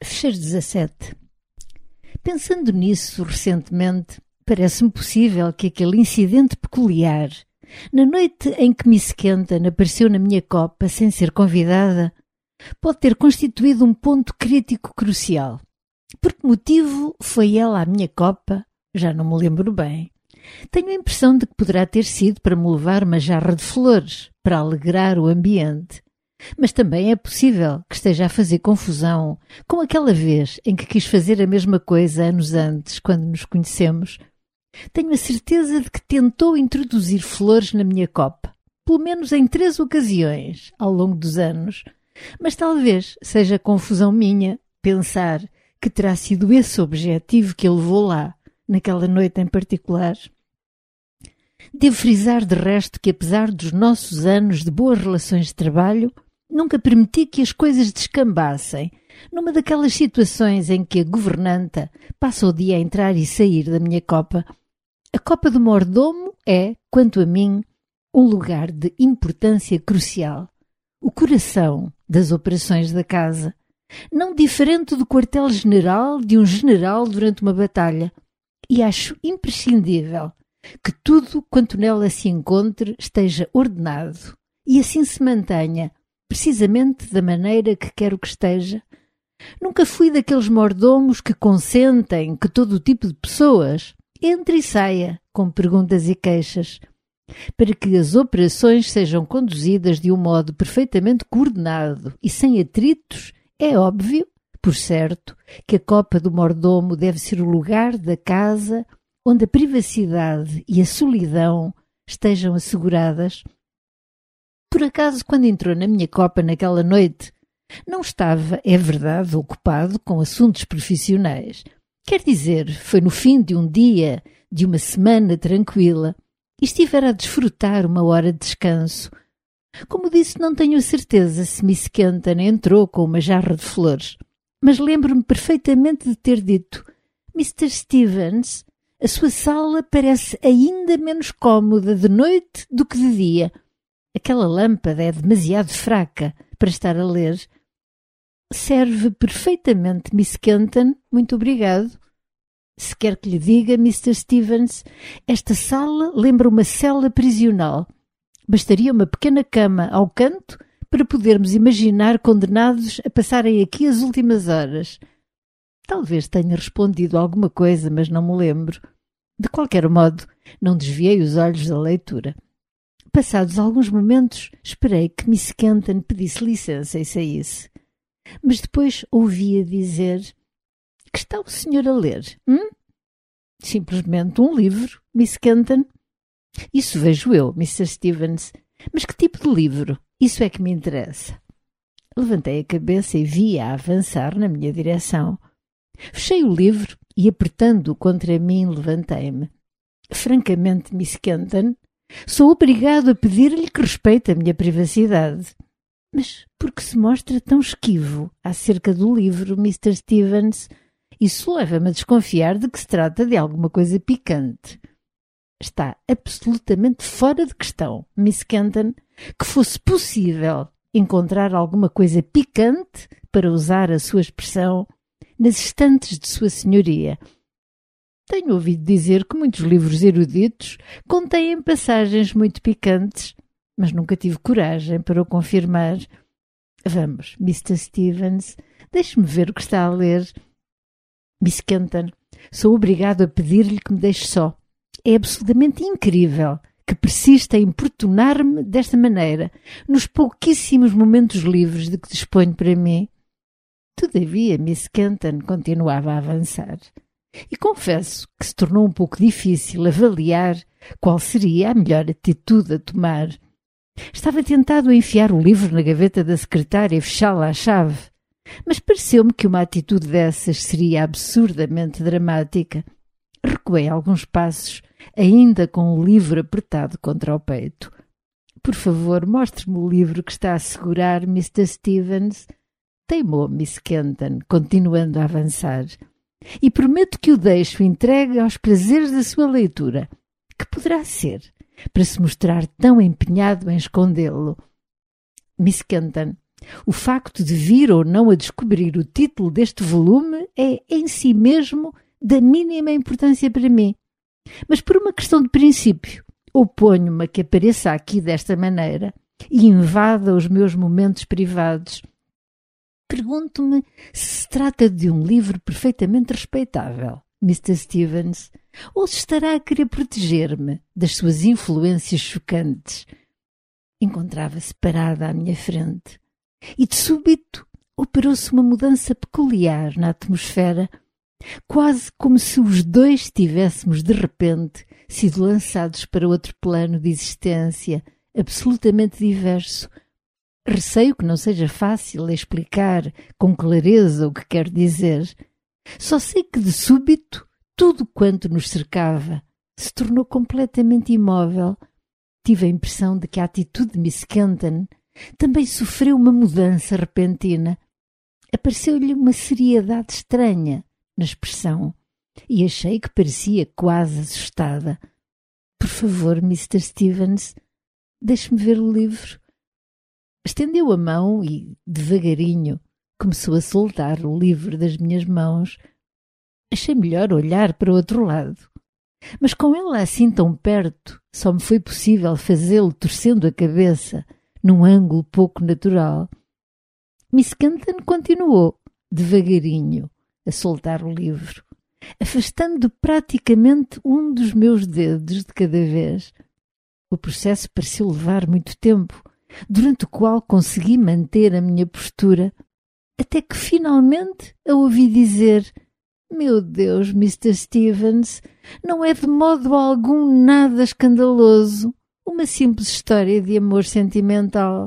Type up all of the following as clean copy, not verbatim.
Fecheiro 17. Pensando nisso recentemente, parece-me possível que aquele incidente peculiar, na noite em que Miss Kenton apareceu na minha copa sem ser convidada, pode ter constituído um ponto crítico crucial. Por que motivo foi ela à minha copa? Já não me lembro bem. Tenho a impressão de que poderá ter sido para me levar uma jarra de flores, para alegrar o ambiente. Mas também é possível que esteja a fazer confusão com aquela vez em que quis fazer a mesma coisa anos antes, quando nos conhecemos. Tenho a certeza de que tentou introduzir flores na minha copa, pelo menos em 3 ocasiões ao longo dos anos. Mas talvez seja confusão minha pensar que terá sido esse o objetivo que a levou lá, naquela noite em particular. Devo frisar de resto que, apesar dos nossos anos de boas relações de trabalho, nunca permiti que as coisas descambassem numa daquelas situações em que a governanta passa o dia a entrar e sair da minha copa. A copa do mordomo é, quanto a mim, um lugar de importância crucial, o coração das operações da casa, não diferente do quartel-general de um general durante uma batalha, e acho imprescindível que tudo quanto nela se encontre esteja ordenado e assim se mantenha, precisamente da maneira que quero que esteja. Nunca fui daqueles mordomos que consentem que todo o tipo de pessoas entre e saia com perguntas e queixas. Para que as operações sejam conduzidas de um modo perfeitamente coordenado e sem atritos, é óbvio, por certo, que a copa do mordomo deve ser o lugar da casa onde a privacidade e a solidão estejam asseguradas. Por acaso, quando entrou na minha copa naquela noite, não estava, é verdade, ocupado com assuntos profissionais. Quer dizer, foi no fim de um dia, de uma semana tranquila, e estivera a desfrutar uma hora de descanso. Como disse, não tenho certeza se Miss Kenton entrou com uma jarra de flores, mas lembro-me perfeitamente de ter dito: Mr. Stevens, a sua sala parece ainda menos cómoda de noite do que de dia. Aquela lâmpada é demasiado fraca para estar a ler. Serve perfeitamente, Miss Kenton, muito obrigado. Se quer que lhe diga, Mr. Stevens, esta sala lembra uma cela prisional. Bastaria uma pequena cama ao canto para podermos imaginar condenados a passarem aqui as últimas horas. Talvez tenha respondido alguma coisa, mas não me lembro. De qualquer modo, não desviei os olhos da leitura. Passados alguns momentos, esperei que Miss Kenton pedisse licença e saísse. Mas depois ouvi-a dizer: que está o senhor a ler? Simplesmente um livro, Miss Kenton. Isso vejo eu, Mr. Stevens. Mas que tipo de livro? Isso é que me interessa. Levantei a cabeça e vi-a avançar na minha direção. Fechei o livro e, apertando-o contra mim, levantei-me. Francamente, Miss Kenton, sou obrigado a pedir-lhe que respeite a minha privacidade. Mas por que se mostra tão esquivo acerca do livro, Mr. Stevens? Isso leva-me a desconfiar de que se trata de alguma coisa picante. Está absolutamente fora de questão, Miss Kenton, que fosse possível encontrar alguma coisa picante, para usar a sua expressão, nas estantes de sua senhoria. Tenho ouvido dizer que muitos livros eruditos contêm passagens muito picantes, mas nunca tive coragem para o confirmar. Vamos, Mr. Stevens, deixe-me ver o que está a ler. Miss Kenton, sou obrigado a pedir-lhe que me deixe só. É absolutamente incrível que persista a importunar-me desta maneira, nos pouquíssimos momentos livres de que disponho para mim. Todavia, Miss Kenton continuava a avançar. E confesso que se tornou um pouco difícil avaliar qual seria a melhor atitude a tomar. Estava tentado a enfiar o livro na gaveta da secretária e fechá-la à chave, mas pareceu-me que uma atitude dessas seria absurdamente dramática. Recuei alguns passos, ainda com o livro apertado contra o peito. Por favor, mostre-me o livro que está a segurar, Mr. Stevens. Teimou Miss Kenton, continuando a avançar. E prometo que o deixo entregue aos prazeres da sua leitura. Que poderá ser, para se mostrar tão empenhado em escondê-lo? Miss Kenton, O facto de vir ou não a descobrir o título deste volume é, em si mesmo, da mínima importância para mim. Mas por uma questão de princípio, oponho-me a que apareça aqui desta maneira e invada os meus momentos privados. Pergunto-me se trata de um livro perfeitamente respeitável, Mr. Stevens, ou se estará a querer proteger-me das suas influências chocantes. Encontrava-se parada à minha frente e, de súbito, operou-se uma mudança peculiar na atmosfera, quase como se os dois tivéssemos, de repente, sido lançados para outro plano de existência, absolutamente diverso. Receio que não seja fácil explicar com clareza o que quero dizer. Só sei que, de súbito, tudo quanto nos cercava se tornou completamente imóvel. Tive a impressão de que a atitude de Miss Kenton também sofreu uma mudança repentina. Apareceu-lhe uma seriedade estranha na expressão e achei que parecia quase assustada. Por favor, Mr. Stevens, deixe-me ver o livro. Estendeu a mão e, devagarinho, começou a soltar o livro das minhas mãos. Achei melhor olhar para o outro lado. Mas com ela assim tão perto, só me foi possível fazê-lo torcendo a cabeça, num ângulo pouco natural. Miss Kenton continuou, devagarinho, a soltar o livro, afastando praticamente um dos meus dedos de cada vez. O processo pareceu levar muito tempo, durante o qual consegui manter a minha postura, até que finalmente a ouvi dizer: "Meu Deus, Mr. Stevens, não é de modo algum nada escandaloso. Uma simples história de amor sentimental."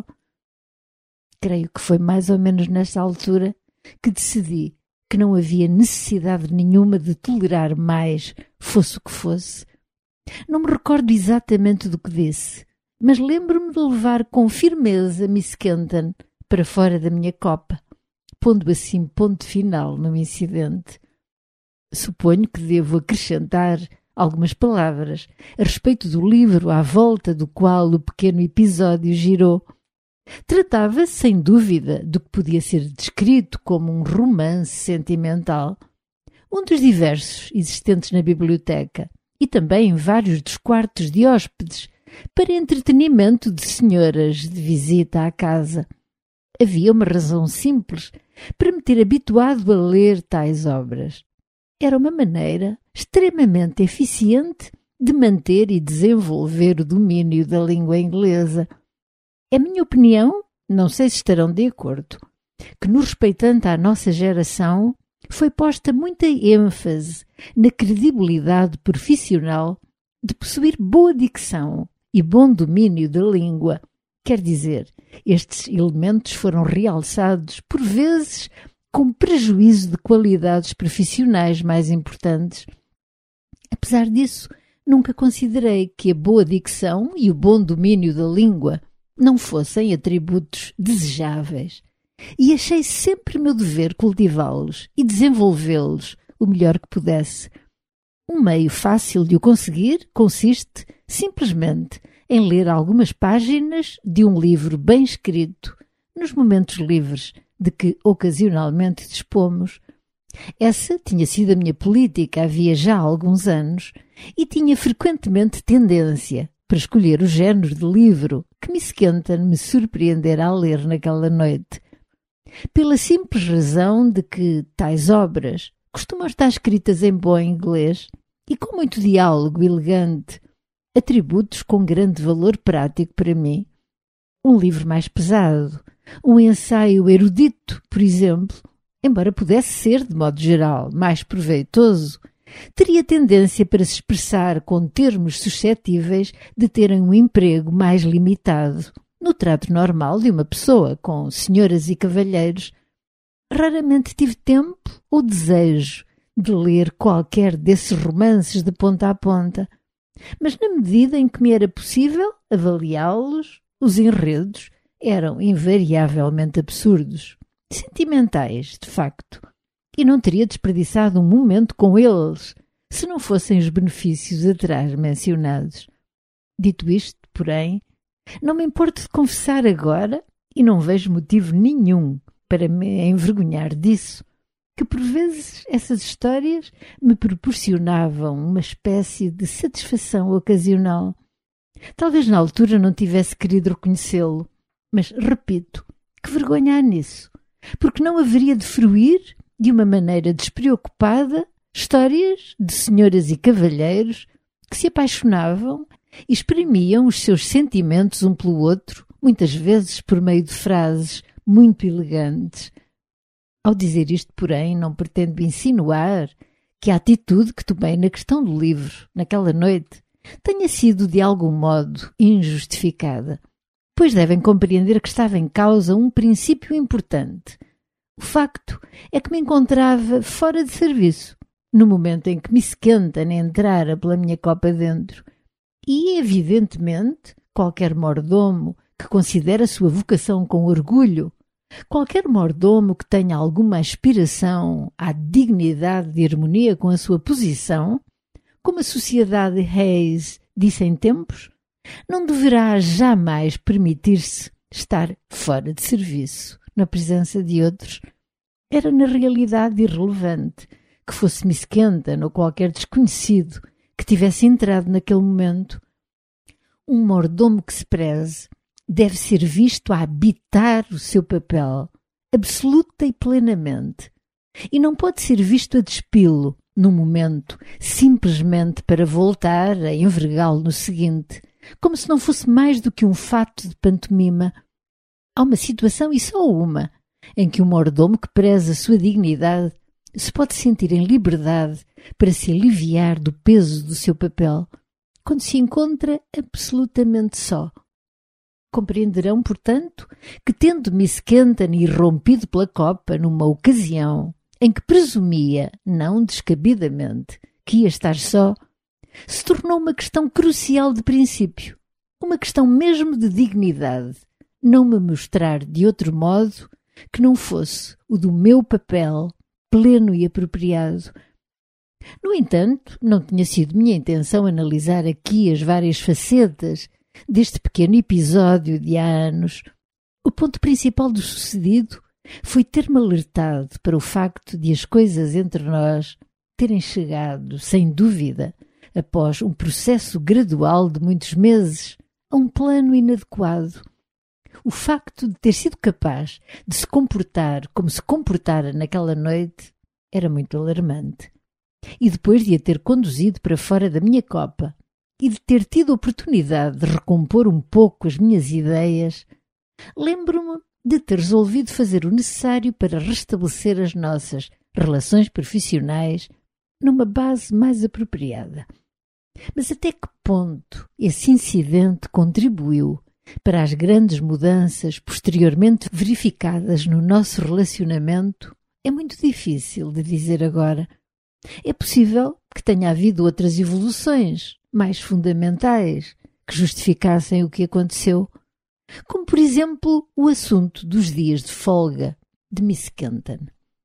Creio que foi mais ou menos nesta altura que decidi que não havia necessidade nenhuma de tolerar mais, fosse o que fosse. Não me recordo exatamente do que disse, mas lembro-me de levar com firmeza Miss Kenton para fora da minha copa, pondo assim ponto final no incidente. Suponho que devo acrescentar algumas palavras a respeito do livro à volta do qual o pequeno episódio girou. Tratava-se, sem dúvida, do que podia ser descrito como um romance sentimental, um dos diversos existentes na biblioteca e também em vários dos quartos de hóspedes, para entretenimento de senhoras de visita à casa. Havia uma razão simples para me ter habituado a ler tais obras. Era uma maneira extremamente eficiente de manter e desenvolver o domínio da língua inglesa. É minha opinião, não sei se estarão de acordo, que no respeitante à nossa geração foi posta muita ênfase na credibilidade profissional de possuir boa dicção e bom domínio da língua. Quer dizer, estes elementos foram realçados, por vezes, com prejuízo de qualidades profissionais mais importantes. Apesar disso, nunca considerei que a boa dicção e o bom domínio da língua não fossem atributos desejáveis, e achei sempre meu dever cultivá-los e desenvolvê-los o melhor que pudesse. Um meio fácil de o conseguir consiste, simplesmente, em ler algumas páginas de um livro bem escrito, nos momentos livres de que ocasionalmente dispomos. Essa tinha sido a minha política havia já alguns anos e tinha frequentemente tendência para escolher o género de livro que Miss Kenton me surpreendera a ler naquela noite, pela simples razão de que tais obras costumam estar escritas em bom inglês e com muito diálogo elegante, atributos com grande valor prático para mim. Um livro mais pesado, um ensaio erudito, por exemplo, embora pudesse ser, de modo geral, mais proveitoso, teria tendência para se expressar com termos suscetíveis de terem um emprego mais limitado, no trato normal de uma pessoa com senhoras e cavalheiros. Raramente tive tempo ou desejo de ler qualquer desses romances de ponta a ponta, mas na medida em que me era possível avaliá-los, os enredos eram invariavelmente absurdos, sentimentais, de facto, e não teria desperdiçado um momento com eles se não fossem os benefícios atrás mencionados. Dito isto, porém, não me importo de confessar agora, E não vejo motivo nenhum para me envergonhar disso, que por vezes essas histórias me proporcionavam uma espécie de satisfação ocasional. Talvez na altura não tivesse querido reconhecê-lo, mas, repito, que vergonha há nisso, porque não haveria de fruir, de uma maneira despreocupada, histórias de senhoras e cavalheiros que se apaixonavam e exprimiam os seus sentimentos um pelo outro, muitas vezes por meio de frases muito elegantes. Ao dizer isto, porém, não pretendo insinuar que a atitude que tomei na questão do livro, naquela noite, tenha sido de algum modo injustificada, pois devem compreender que estava em causa um princípio importante. O facto é que me encontrava fora de serviço, no momento em que Miss Kenton entrara pela minha copa dentro, e, evidentemente, qualquer mordomo que considere a sua vocação com orgulho, qualquer mordomo que tenha alguma aspiração à dignidade de harmonia com a sua posição, como a sociedade Hayes disse em tempos, não deverá jamais permitir-se estar fora de serviço na presença de outros. Era na realidade irrelevante que fosse Miss Kenton ou qualquer desconhecido que tivesse entrado naquele momento. Um mordomo que se preze deve ser visto a habitar o seu papel, absoluta e plenamente, e não pode ser visto a despi-lo num momento, simplesmente para voltar a envergá-lo no seguinte, como se não fosse mais do que um fato de pantomima. Há uma situação, e só uma, em que um mordomo que preza a sua dignidade se pode sentir em liberdade para se aliviar do peso do seu papel, quando se encontra absolutamente só. Compreenderão, portanto, que tendo Miss Kenton irrompido pela copa numa ocasião em que presumia, não descabidamente, que ia estar só, se tornou uma questão crucial de princípio, uma questão mesmo de dignidade, não me mostrar de outro modo que não fosse o do meu papel pleno e apropriado. No entanto, não tinha sido minha intenção analisar aqui as várias facetas deste pequeno episódio de há anos. O ponto principal do sucedido foi ter-me alertado para o facto de as coisas entre nós terem chegado, sem dúvida, após um processo gradual de muitos meses, a um plano inadequado. O facto de ter sido capaz de se comportar como se comportara naquela noite era muito alarmante. E depois de a ter conduzido para fora da minha copa e de ter tido a oportunidade de recompor um pouco as minhas ideias, lembro-me de ter resolvido fazer o necessário para restabelecer as nossas relações profissionais numa base mais apropriada. Mas até que ponto esse incidente contribuiu para as grandes mudanças posteriormente verificadas no nosso relacionamento é muito difícil de dizer agora. É possível que tenha havido outras evoluções mais fundamentais que justificassem o que aconteceu, como por exemplo o assunto dos dias de folga de Miss Kenton.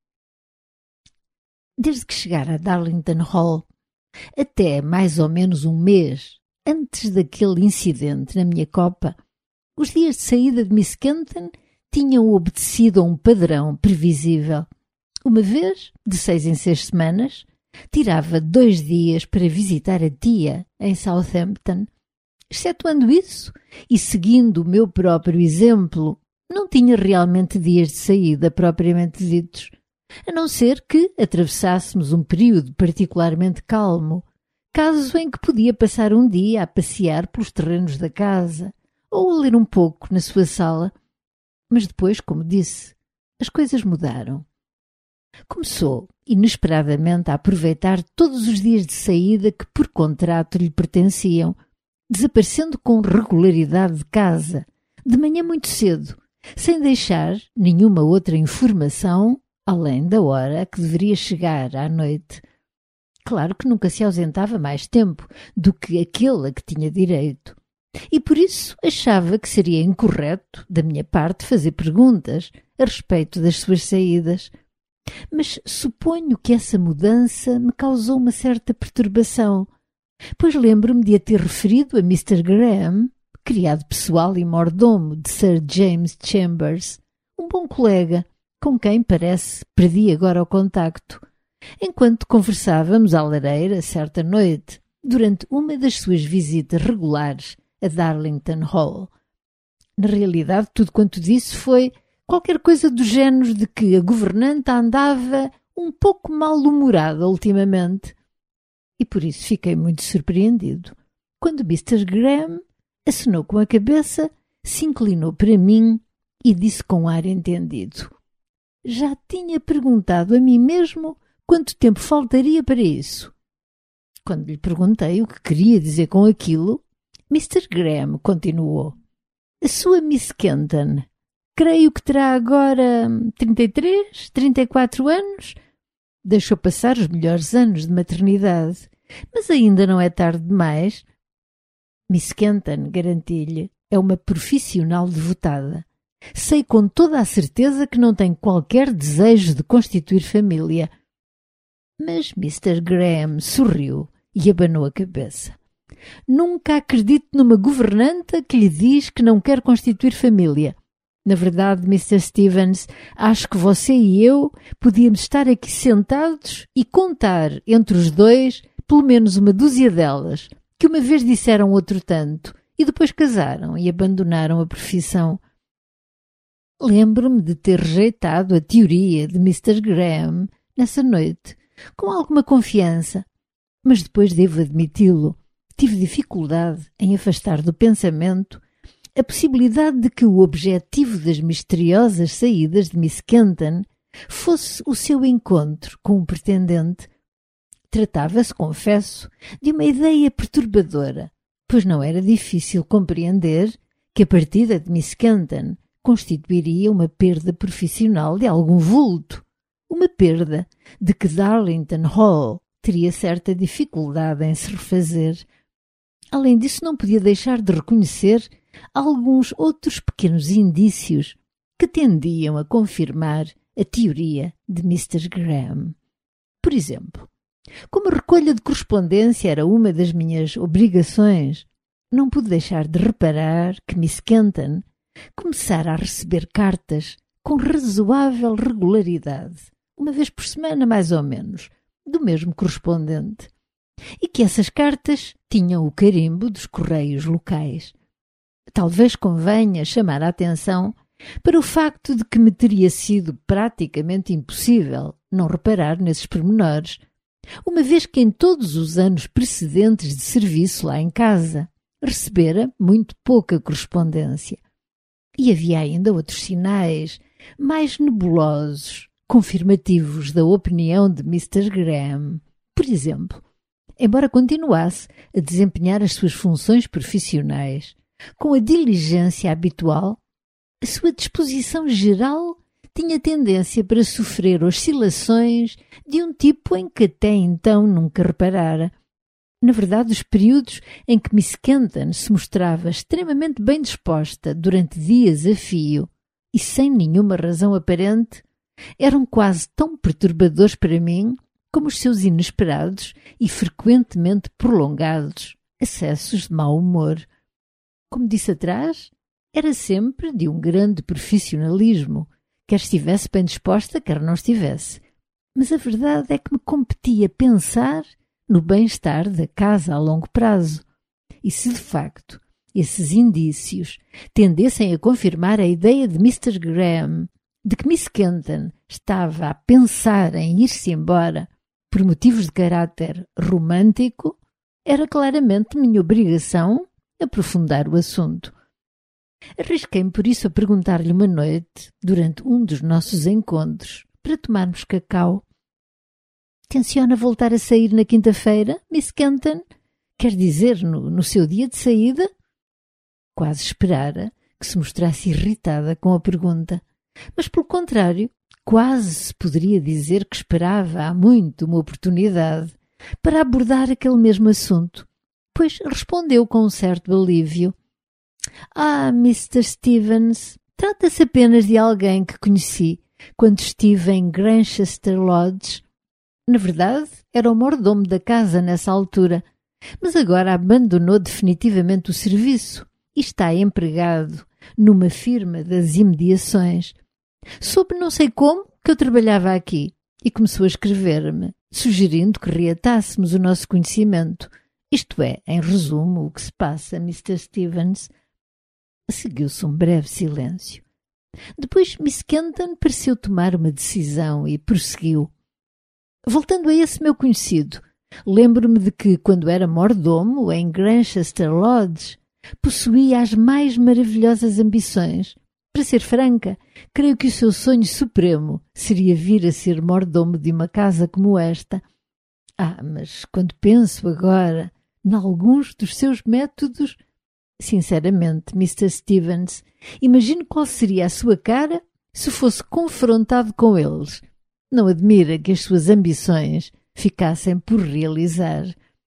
Desde que chegara a Darlington Hall, até mais ou menos um mês antes daquele incidente na minha copa, os dias de saída de Miss Kenton tinham obedecido a um padrão previsível. Uma vez, de 6 em 6 semanas, tirava 2 dias para visitar a tia em Southampton. Excetuando isso, e seguindo o meu próprio exemplo, não tinha realmente dias de saída propriamente ditos, a não ser que atravessássemos um período particularmente calmo, caso em que podia passar um dia a passear pelos terrenos da casa ou a ler um pouco na sua sala. Mas depois, como disse, as coisas mudaram. Começou, inesperadamente, a aproveitar todos os dias de saída que por contrato lhe pertenciam, desaparecendo com regularidade de casa, de manhã muito cedo, sem deixar nenhuma outra informação além da hora a que deveria chegar à noite. Claro que nunca se ausentava mais tempo do que aquele a que tinha direito, e por isso achava que seria incorreto da minha parte fazer perguntas a respeito das suas saídas. Mas suponho que essa mudança me causou uma certa perturbação, pois lembro-me de a ter referido a Mr. Graham criado pessoal e mordomo de Sir James Chambers, um bom colega, com quem, parece, perdi agora o contacto, enquanto conversávamos à lareira certa noite, durante uma das suas visitas regulares a Darlington Hall. Na realidade, tudo quanto disse foi qualquer coisa do género de que a governanta andava um pouco mal-humorada ultimamente. E por isso fiquei muito surpreendido quando Mr. Graham acenou com a cabeça, se inclinou para mim e disse com ar entendido: já tinha perguntado a mim mesmo quanto tempo faltaria para isso. Quando lhe perguntei o que queria dizer com aquilo, Mr. Graham continuou: a sua Miss Kenton, creio que terá agora 33, 34 anos. Deixou passar os melhores anos de maternidade, mas ainda não é tarde demais. Miss Kenton, garanti-lhe, é uma profissional devotada. Sei com toda a certeza que não tem qualquer desejo de constituir família. Mas Mr. Graham sorriu e abanou a cabeça. Nunca acredito numa governanta que lhe diz que não quer constituir família. Na verdade, Mr. Stevens, acho que você e eu podíamos estar aqui sentados e contar entre os dois pelo menos uma dúzia delas, que uma vez disseram outro tanto e depois casaram e abandonaram a profissão. Lembro-me de ter rejeitado a teoria de Mr. Graham nessa noite, com alguma confiança, mas depois devo admiti-lo, tive dificuldade em afastar do pensamento a possibilidade de que o objetivo das misteriosas saídas de Miss Kenton fosse o seu encontro com um pretendente. Tratava-se, confesso, de uma ideia perturbadora, pois não era difícil compreender que a partida de Miss Kenton constituiria uma perda profissional de algum vulto, uma perda de que Darlington Hall teria certa dificuldade em se refazer. Além disso, não podia deixar de reconhecer alguns outros pequenos indícios que tendiam a confirmar a teoria de Mr. Graham. Por exemplo, como a recolha de correspondência era uma das minhas obrigações, não pude deixar de reparar que Miss Kenton começara a receber cartas com razoável regularidade, uma vez por semana mais ou menos, do mesmo correspondente, e que essas cartas tinham o carimbo dos correios locais. Talvez convenha chamar a atenção para o facto de que me teria sido praticamente impossível não reparar nesses pormenores, uma vez que em todos os anos precedentes de serviço lá em casa recebera muito pouca correspondência. E havia ainda outros sinais, mais nebulosos, confirmativos da opinião de Mr. Graham. Por exemplo, embora continuasse a desempenhar as suas funções profissionais com a diligência habitual, a sua disposição geral tinha tendência para sofrer oscilações de um tipo em que até então nunca reparara. Na verdade, os períodos em que Miss Kenton se mostrava extremamente bem disposta durante dias a fio e sem nenhuma razão aparente, eram quase tão perturbadores para mim como os seus inesperados e frequentemente prolongados acessos de mau humor. Como disse atrás, era sempre de um grande profissionalismo, quer estivesse bem disposta, quer não estivesse. Mas a verdade é que me competia pensar no bem-estar da casa a longo prazo. E se de facto esses indícios tendessem a confirmar a ideia de Mr. Graham de que Miss Kenton estava a pensar em ir-se embora por motivos de caráter romântico, era claramente minha obrigação aprofundar o assunto. Arrisquei-me por isso a perguntar-lhe uma noite, durante um dos nossos encontros, para tomarmos cacau: tenciona voltar a sair na quinta-feira, Miss Kenton? Quer dizer, no seu dia de saída? Quase esperara que se mostrasse irritada com a pergunta, mas pelo contrário, quase se poderia dizer que esperava há muito uma oportunidade para abordar aquele mesmo assunto, pois respondeu com um certo alívio: ah, Mr. Stevens, trata-se apenas de alguém que conheci quando estive em Granchester Lodge. Na verdade, era o mordomo da casa nessa altura, mas agora abandonou definitivamente o serviço e está empregado numa firma das imediações. Soube não sei como que eu trabalhava aqui e começou a escrever-me, sugerindo que reatássemos o nosso conhecimento. Isto é, em resumo, o que se passa, Mr. Stevens. Seguiu-se um breve silêncio. Depois Miss Kenton pareceu tomar uma decisão e prosseguiu. Voltando a esse meu conhecido, lembro-me de que, quando era mordomo em Granchester Lodge, possuía as mais maravilhosas ambições. Para ser franca, creio que o seu sonho supremo seria vir a ser mordomo de uma casa como esta. Mas quando penso agora em alguns dos seus métodos, sinceramente, Mr. Stevens, imagino qual seria a sua cara se fosse confrontado com eles. Não admira que as suas ambições ficassem por realizar.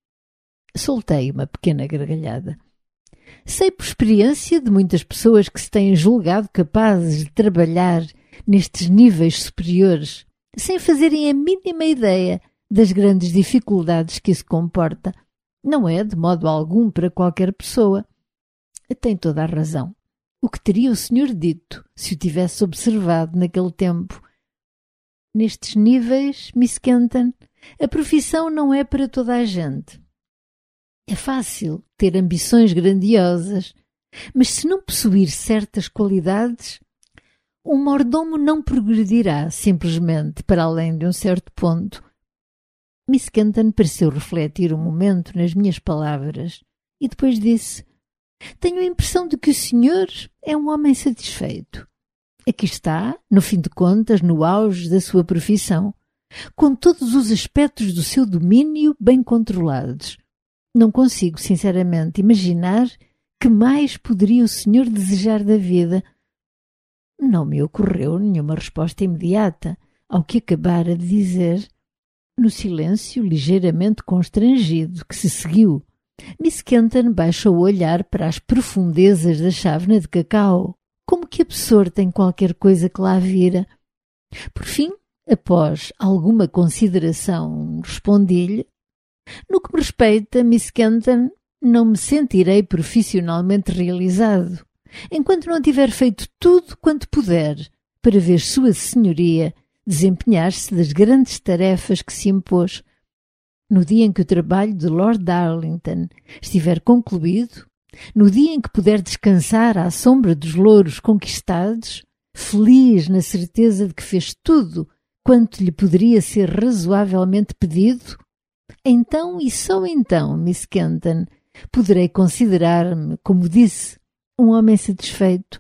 Soltei uma pequena gargalhada. Sei por experiência de muitas pessoas que se têm julgado capazes de trabalhar nestes níveis superiores, sem fazerem a mínima ideia das grandes dificuldades que isso comporta. Não é de modo algum para qualquer pessoa. Tem toda a razão. O que teria o senhor dito se o tivesse observado naquele tempo? Nestes níveis, Miss Kenton, a profissão não é para toda a gente. É fácil ter ambições grandiosas, mas se não possuir certas qualidades, um mordomo não progredirá simplesmente para além de um certo ponto. Miss Kenton pareceu refletir um momento nas minhas palavras e depois disse: tenho a impressão de que o senhor é um homem satisfeito. Aqui está, no fim de contas, no auge da sua profissão, com todos os aspectos do seu domínio bem controlados. Não consigo, sinceramente, imaginar que mais poderia o senhor desejar da vida. Não me ocorreu nenhuma resposta imediata ao que acabara de dizer. No silêncio ligeiramente constrangido que se seguiu, Miss Kenton baixou o olhar para as profundezas da chávena de cacau, como que absorta em qualquer coisa que lá vira. Por fim, após alguma consideração, respondi-lhe: no que me respeita, Miss Kenton, não me sentirei profissionalmente realizado, enquanto não tiver feito tudo quanto puder para ver sua senhoria desempenhar-se das grandes tarefas que se impôs. No dia em que o trabalho de Lord Darlington estiver concluído, no dia em que puder descansar à sombra dos louros conquistados, feliz na certeza de que fez tudo quanto lhe poderia ser razoavelmente pedido, então e só então, Miss Kenton, poderei considerar-me, como disse, um homem satisfeito.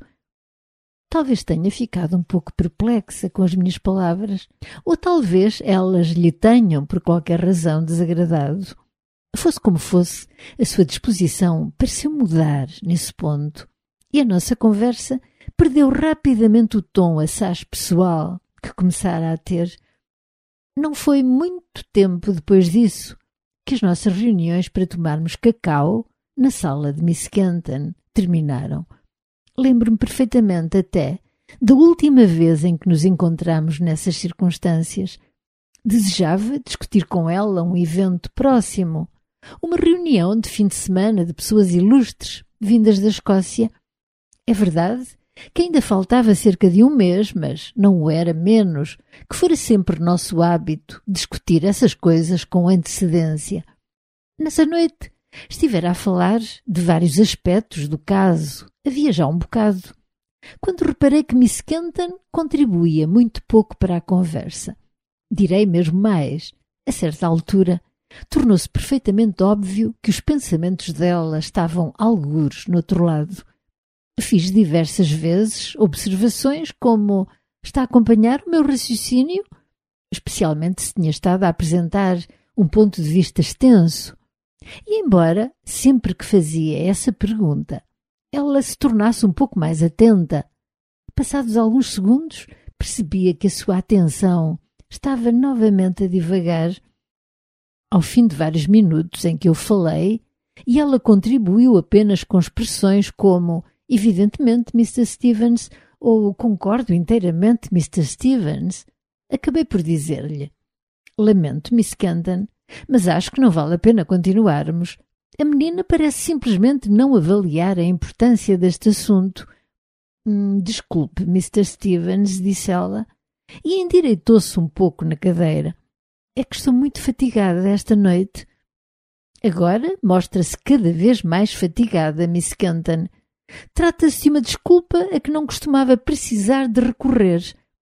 Talvez tenha ficado um pouco perplexa com as minhas palavras, ou talvez elas lhe tenham, por qualquer razão, desagradado. Fosse como fosse, a sua disposição pareceu mudar nesse ponto, e a nossa conversa perdeu rapidamente o tom assaz pessoal que começara a ter. Não foi muito tempo depois disso que as nossas reuniões para tomarmos cacau na sala de Miss Kenton terminaram. Lembro-me perfeitamente até da última vez em que nos encontramos nessas circunstâncias. Desejava discutir com ela um evento próximo, uma reunião de fim de semana de pessoas ilustres vindas da Escócia. É verdade que ainda faltava cerca de um mês, mas não o era menos, que fora sempre nosso hábito discutir essas coisas com antecedência. Nessa noite estivera a falar de vários aspectos do caso, havia já um bocado, quando reparei que Miss Kenton contribuía muito pouco para a conversa. Direi mesmo mais, a certa altura, tornou-se perfeitamente óbvio que os pensamentos dela estavam algures no outro lado. Fiz diversas vezes observações como: está a acompanhar o meu raciocínio? Especialmente se tinha estado a apresentar um ponto de vista extenso. E embora, sempre que fazia essa pergunta, ela se tornasse um pouco mais atenta, passados alguns segundos, percebia que a sua atenção estava novamente a divagar. Ao fim de vários minutos em que eu falei, e ela contribuiu apenas com expressões como: evidentemente, Mr. Stevens, ou concordo inteiramente, Mr. Stevens, acabei por dizer-lhe: lamento, Miss Kenton, mas acho que não vale a pena continuarmos. A menina parece simplesmente não avaliar a importância deste assunto. Desculpe, Mr. Stevens, disse ela, e endireitou-se um pouco na cadeira. É que estou muito fatigada esta noite. Agora mostra-se cada vez mais fatigada, Miss Kenton. Trata-se de uma desculpa a que não costumava precisar de recorrer.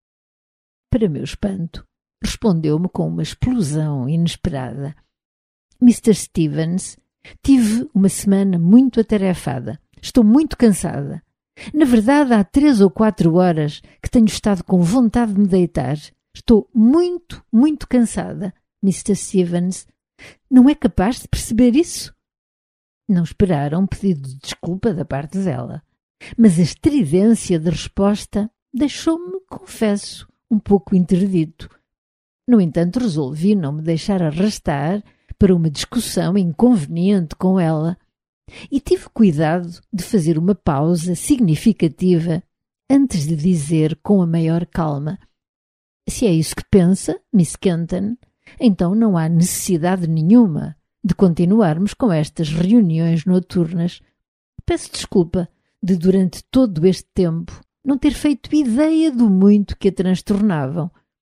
Para meu espanto, respondeu-me com uma explosão inesperada. Mr. Stevens, tive uma semana muito atarefada. Estou muito cansada. Na verdade, há 3 ou 4 horas que tenho estado com vontade de me deitar. Estou muito, muito cansada, Mr. Stevens. Não é capaz de perceber isso? Não esperaram um pedido de desculpa da parte dela, mas a estridência de resposta deixou-me, confesso, um pouco interdito. No entanto, resolvi não me deixar arrastar para uma discussão inconveniente com ela e tive cuidado de fazer uma pausa significativa antes de dizer com a maior calma: se é isso que pensa, Miss Kenton, então não há necessidade nenhuma de continuarmos com estas reuniões noturnas. Peço desculpa de, durante todo este tempo, não ter feito ideia do muito que a transtornavam.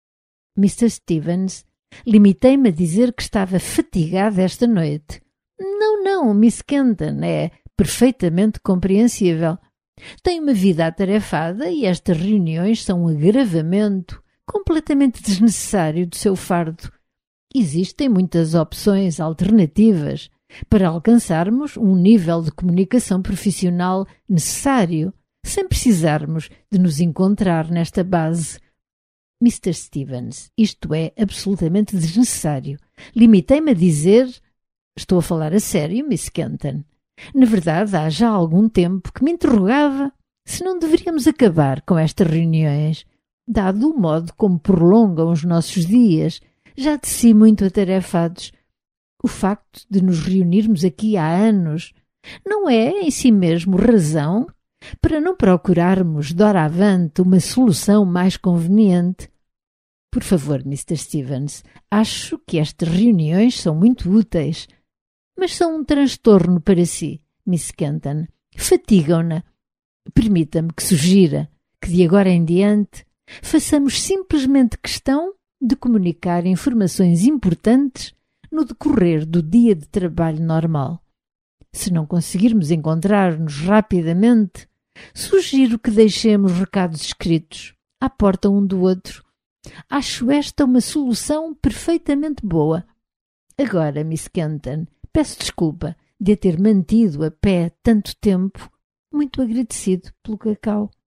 Mr. Stevens, limitei-me a dizer que estava fatigada esta noite. Não, Miss Kenton, é perfeitamente compreensível. Tem uma vida atarefada e estas reuniões são um agravamento completamente desnecessário do seu fardo. Existem muitas opções alternativas para alcançarmos um nível de comunicação profissional necessário, sem precisarmos de nos encontrar nesta base. Mr. Stevens, isto é absolutamente desnecessário. Limitei-me a dizer... Estou a falar a sério, Miss Kenton. Na verdade, há já algum tempo que me interrogava se não deveríamos acabar com estas reuniões, dado o modo como prolongam os nossos dias, já de si muito atarefados. O facto de nos reunirmos aqui há anos não é em si mesmo razão para não procurarmos doravante uma solução mais conveniente. Por favor, Mr. Stevens, acho que estas reuniões são muito úteis, mas são um transtorno para si, Miss Kenton. Fatigam-na. Permita-me que sugira que de agora em diante façamos simplesmente questão de comunicar informações importantes no decorrer do dia de trabalho normal. Se não conseguirmos encontrar-nos rapidamente, sugiro que deixemos recados escritos à porta um do outro. Acho esta uma solução perfeitamente boa. Agora, Miss Kenton, peço desculpa de a ter mantido a pé tanto tempo, muito agradecido pelo cacau.